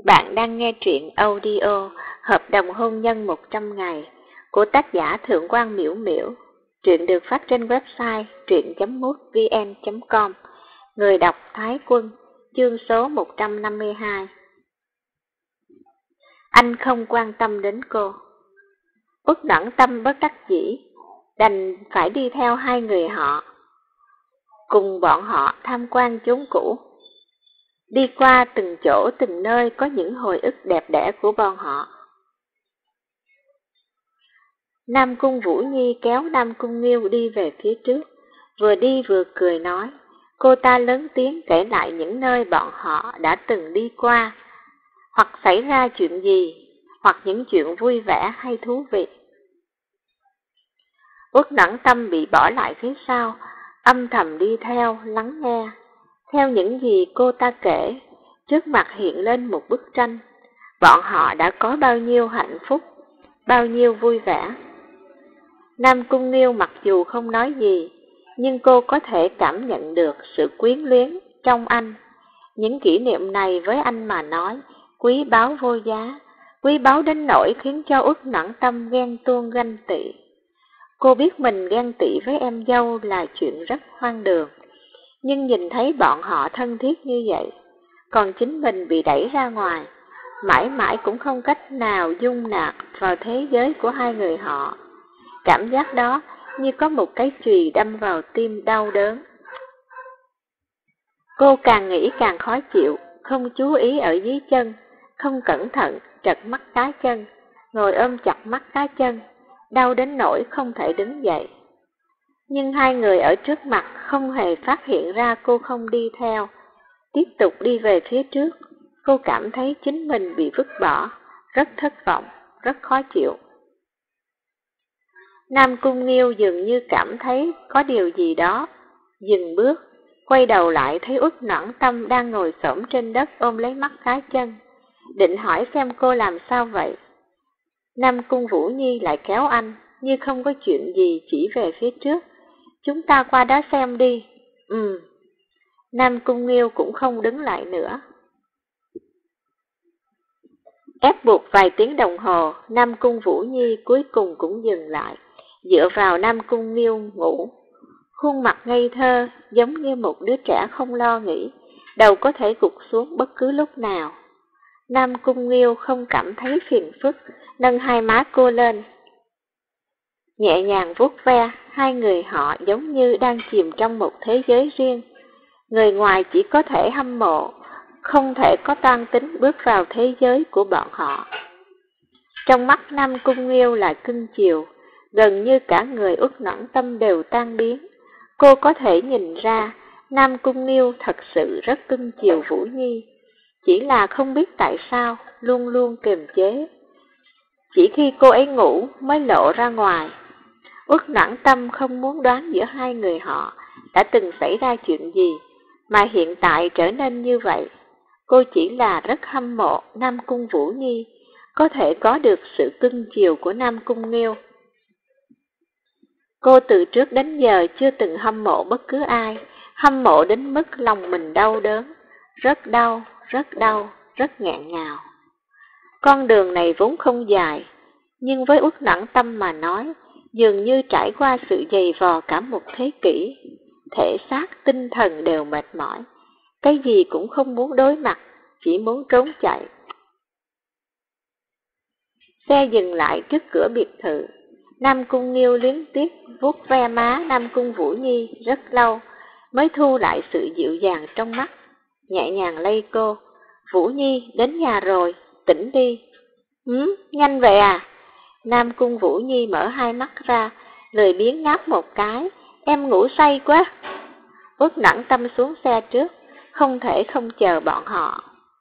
Bạn đang nghe truyện audio Hợp đồng hôn nhân 100 ngày của tác giả Thượng quan Miễu Miễu. Truyện được phát trên website truyện.mútvn.com. Người đọc Thái Quân, chương số 152. Anh không quan tâm đến cô. Uất Noãn Tâm bất đắc dĩ, đành phải đi theo hai người họ, cùng bọn họ tham quan chốn cũ. Đi qua từng chỗ từng nơi có những hồi ức đẹp đẽ của bọn họ. Nam Cung Vũ Nhi kéo Nam Cung Nghiêu đi về phía trước, vừa đi vừa cười nói. Cô ta lớn tiếng kể lại những nơi bọn họ đã từng đi qua, hoặc xảy ra chuyện gì, hoặc những chuyện vui vẻ hay thú vị. Uất Noãn Tâm bị bỏ lại phía sau, âm thầm đi theo, lắng nghe. Theo những gì cô ta kể, trước mặt hiện lên một bức tranh. Bọn họ đã có bao nhiêu hạnh phúc, bao nhiêu vui vẻ. Nam Cung Nghiêu mặc dù không nói gì, nhưng cô có thể cảm nhận được sự quyến luyến trong anh. Những kỷ niệm này với anh mà nói, quý báu vô giá, quý báu đến nỗi khiến cho Uất Noãn Tâm ghen tuông ganh tị. Cô biết mình ghen tị với em dâu là chuyện rất hoang đường, nhưng nhìn thấy bọn họ thân thiết như vậy, còn chính mình bị đẩy ra ngoài, mãi mãi cũng không cách nào dung nạp vào thế giới của hai người họ. Cảm giác đó như có một cái chùy đâm vào tim đau đớn. Cô càng nghĩ càng khó chịu, không chú ý ở dưới chân, không cẩn thận trật mắt cá chân, ngồi ôm chặt mắt cá chân, đau đến nỗi không thể đứng dậy. Nhưng hai người ở trước mặt không hề phát hiện ra cô không đi theo, tiếp tục đi về phía trước. Cô cảm thấy chính mình bị vứt bỏ, rất thất vọng, rất khó chịu. Nam Cung Nghiêu dường như cảm thấy có điều gì đó, dừng bước, quay đầu lại thấy Uất Noãn Tâm đang ngồi xổm trên đất ôm lấy mắt cá chân, định hỏi xem cô làm sao vậy. Nam Cung Vũ Nhi lại kéo anh, như không có chuyện gì, chỉ về phía trước. Chúng ta qua đó xem đi. Nam Cung Nghiêu cũng không đứng lại nữa. Ép buộc vài tiếng đồng hồ, Nam Cung Vũ Nhi cuối cùng cũng dừng lại, dựa vào Nam Cung Nghiêu ngủ. Khuôn mặt ngây thơ, giống như một đứa trẻ không lo nghĩ, đầu có thể gục xuống bất cứ lúc nào. Nam Cung Nghiêu không cảm thấy phiền phức, nâng hai má cô lên, nhẹ nhàng vuốt ve. Hai người họ giống như đang chìm trong một thế giới riêng. Người ngoài chỉ có thể hâm mộ, không thể có toan tính bước vào thế giới của bọn họ. Trong mắt Nam Cung Nghiêu là cưng chiều, gần như cả người Uất Noãn Tâm đều tan biến. Cô có thể nhìn ra Nam Cung Nghiêu thật sự rất cưng chiều Vũ Nhi, chỉ là không biết tại sao luôn luôn kiềm chế. Chỉ khi cô ấy ngủ mới lộ ra ngoài. Uất Noãn Tâm không muốn đoán giữa hai người họ đã từng xảy ra chuyện gì, mà hiện tại trở nên như vậy. Cô chỉ là rất hâm mộ Nam Cung Vũ Nhi, có thể có được sự cưng chiều của Nam Cung Nghiêu. Cô từ trước đến giờ chưa từng hâm mộ bất cứ ai, hâm mộ đến mức lòng mình đau đớn, rất đau, rất đau, rất nghẹn ngào. Con đường này vốn không dài, nhưng với Uất Noãn Tâm mà nói, dường như trải qua sự dày vò cả một thế kỷ. Thể xác, tinh thần đều mệt mỏi, cái gì cũng không muốn đối mặt, chỉ muốn trốn chạy. Xe dừng lại trước cửa biệt thự. Nam Cung Nghiêu luyến tiếc vuốt ve má Nam Cung Vũ Nhi rất lâu, mới thu lại sự dịu dàng trong mắt, nhẹ nhàng lay cô. Vũ Nhi, đến nhà rồi, tỉnh đi. Nhanh vậy à? Nam Cung Vũ Nhi mở hai mắt ra, lười biếng ngáp một cái. Em ngủ say quá. Uất Noãn Tâm xuống xe trước, không thể không chờ bọn họ.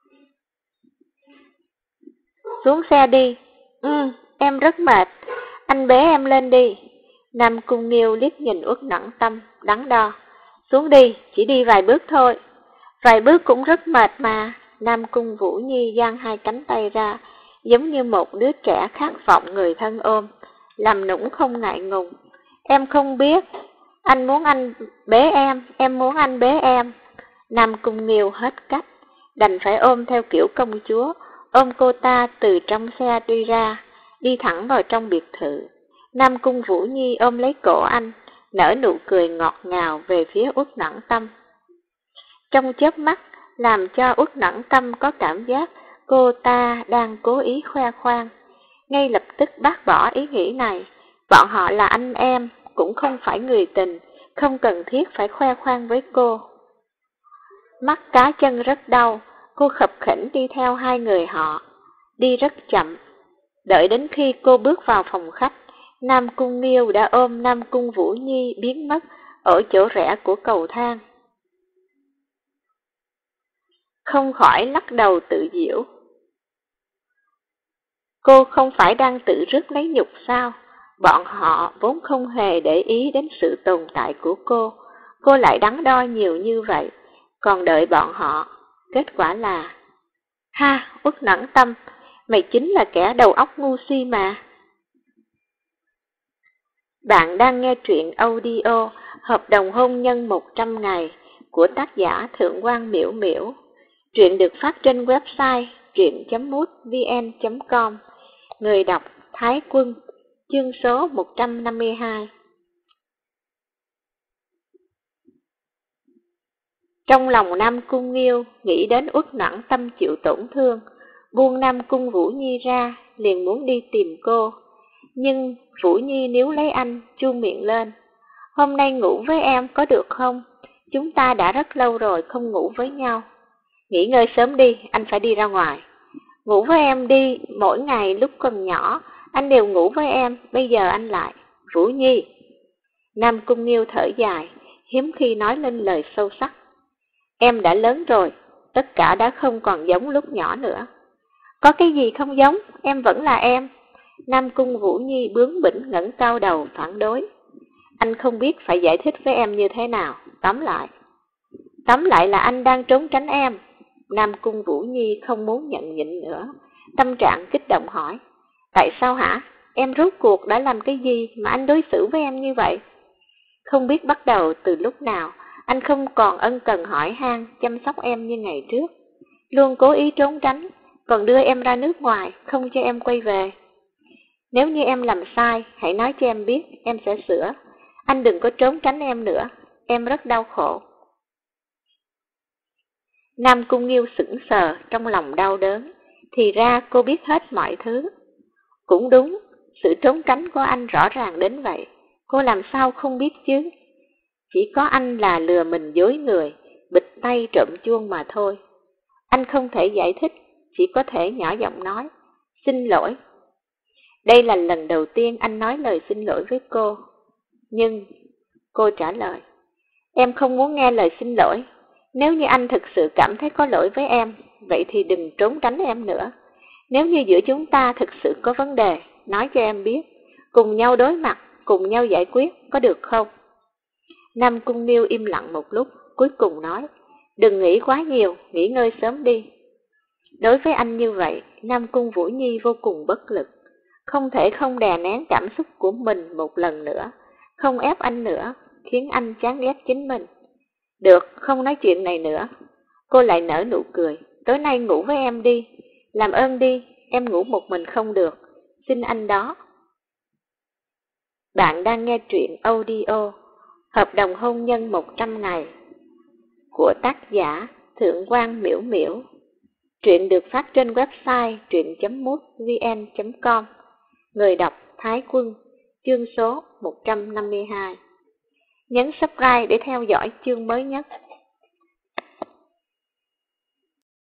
Xuống xe đi. Em rất mệt, anh bế em lên đi. Nam Cung Nghiêu liếc nhìn Uất Noãn Tâm, đắn đo. Xuống đi, chỉ đi vài bước thôi. Vài bước cũng rất mệt mà. Nam Cung Vũ Nhi dang hai cánh tay ra, giống như một đứa trẻ khát vọng người thân ôm, làm nũng không ngại ngùng. Em không biết, anh muốn anh bế em muốn anh bế em. Nam Cung Nghiêu hết cách, đành phải ôm theo kiểu công chúa, ôm cô ta từ trong xe đi ra, đi thẳng vào trong biệt thự. Nam Cung Vũ Nhi ôm lấy cổ anh, nở nụ cười ngọt ngào về phía Uất Nẫn Tâm. Trong chớp mắt, làm cho Uất Nẫn Tâm có cảm giác cô ta đang cố ý khoe khoang. Ngay lập tức bác bỏ ý nghĩ này, bọn họ là anh em, cũng không phải người tình, không cần thiết phải khoe khoang với cô. Mắt cá chân rất đau, cô khập khiễng đi theo hai người họ, đi rất chậm. Đợi đến khi cô bước vào phòng khách, Nam Cung Nghiêu đã ôm Nam Cung Vũ Nhi biến mất ở chỗ rẽ của cầu thang. Không khỏi lắc đầu tự giễu. Cô không phải đang tự rước lấy nhục sao? Bọn họ vốn không hề để ý đến sự tồn tại của cô lại đắn đo nhiều như vậy, còn đợi bọn họ, kết quả là... Ha, Uất Nẫn Tâm, mày chính là kẻ đầu óc ngu si mà. Bạn đang nghe truyện audio Hợp đồng hôn nhân 100 ngày của tác giả Thượng Quan Miễu Miễu. Truyện được phát trên website truyện.mútvn.com. Người đọc Thái Quân. Chương số 152. Trong lòng Nam Cung Nghiêu nghĩ đến Uất Nẫn Tâm chịu tổn thương, buông Nam Cung Vũ Nhi ra, liền muốn đi tìm cô. Nhưng Vũ Nhi níu lấy anh, chu miệng lên. Hôm nay ngủ với em có được không? Chúng ta đã rất lâu rồi không ngủ với nhau. Nghỉ ngơi sớm đi, anh phải đi ra ngoài. Ngủ với em đi, mỗi ngày lúc còn nhỏ, anh đều ngủ với em, bây giờ anh lại. Vũ Nhi. Nam Cung Nghiêu thở dài, hiếm khi nói lên lời sâu sắc. Em đã lớn rồi, tất cả đã không còn giống lúc nhỏ nữa. Có cái gì không giống, em vẫn là em. Nam Cung Vũ Nhi bướng bỉnh ngẩng cao đầu phản đối. Anh không biết phải giải thích với em như thế nào, tóm lại là anh đang trốn tránh em. Nam Cung Vũ Nhi không muốn nhận nhịn nữa, tâm trạng kích động hỏi. Tại sao hả? Em rốt cuộc đã làm cái gì mà anh đối xử với em như vậy? Không biết bắt đầu từ lúc nào, anh không còn ân cần hỏi han, chăm sóc em như ngày trước. Luôn cố ý trốn tránh, còn đưa em ra nước ngoài, không cho em quay về. Nếu như em làm sai, hãy nói cho em biết, em sẽ sửa. Anh đừng có trốn tránh em nữa, em rất đau khổ. Nam Cung Nghiêu sững sờ, trong lòng đau đớn. Thì ra cô biết hết mọi thứ. Cũng đúng, sự trốn tránh của anh rõ ràng đến vậy. Cô làm sao không biết chứ? Chỉ có anh là lừa mình dối người, bịt tay trộm chuông mà thôi. Anh không thể giải thích, chỉ có thể nhỏ giọng nói. Xin lỗi. Đây là lần đầu tiên anh nói lời xin lỗi với cô. Nhưng, cô trả lời. Em không muốn nghe lời xin lỗi. Nếu như anh thực sự cảm thấy có lỗi với em, vậy thì đừng trốn tránh em nữa. Nếu như giữa chúng ta thực sự có vấn đề, nói cho em biết. Cùng nhau đối mặt, cùng nhau giải quyết, có được không? Nam Cung Nghiêu im lặng một lúc, cuối cùng nói. Đừng nghĩ quá nhiều, nghỉ ngơi sớm đi. Đối với anh như vậy, Nam Cung Vũ Nhi vô cùng bất lực. Không thể không đè nén cảm xúc của mình một lần nữa, không ép anh nữa, khiến anh chán ghét chính mình. Được, không nói chuyện này nữa. Cô lại nở nụ cười. Tối nay ngủ với em đi. Làm ơn đi, em ngủ một mình không được. Xin anh đó. Bạn đang nghe truyện audio Hợp đồng hôn nhân 100 ngày của tác giả Thượng Quan Miễu Miễu. Truyện được phát trên website truyện.mútvn.com. Người đọc Thái Quân. Chương số 152. Nhấn subscribe để theo dõi chương mới nhất.